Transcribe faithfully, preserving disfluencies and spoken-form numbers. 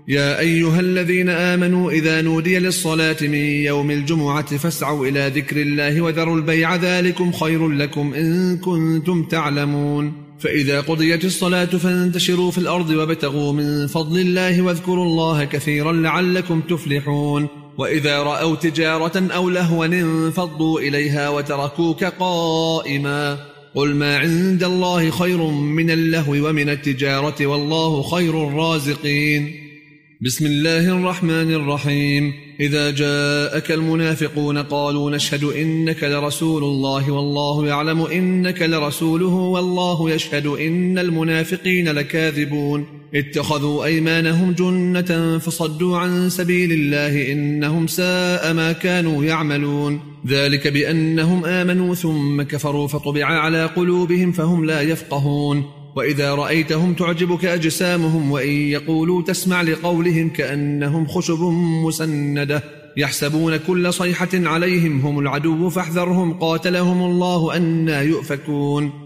يا أيها الذين آمنوا إذا نودي للصلاة من يوم الجمعة فاسعوا إلى ذكر الله وذروا البيع ذلكم خير لكم إن كنتم تعلمون. فإذا قضيت الصلاة فانتشروا في الأرض وابتغوا من فضل الله واذكروا الله كثيرا لعلكم تفلحون. وإذا رأوا تجارة أو لهوا انفضوا إليها وتركوك قائما قل ما عند الله خير من اللهو ومن التجارة والله خير الرازقين. بسم الله الرحمن الرحيم. إذا جاءك المنافقون قالوا نشهد إنك لرسول الله والله يعلم إنك لرسوله والله يشهد إن المنافقين لكاذبون. اتخذوا أيمانهم جنة فصدوا عن سبيل الله إنهم ساء ما كانوا يعملون. ذلك بأنهم آمنوا ثم كفروا فطبع على قلوبهم فهم لا يفقهون. وإذا رأيتهم تعجبك أجسامهم وإن يقولوا تسمع لقولهم كأنهم خشب مسندة يحسبون كل صيحة عليهم هم العدو فاحذرهم قاتلهم الله أنى يؤفكون.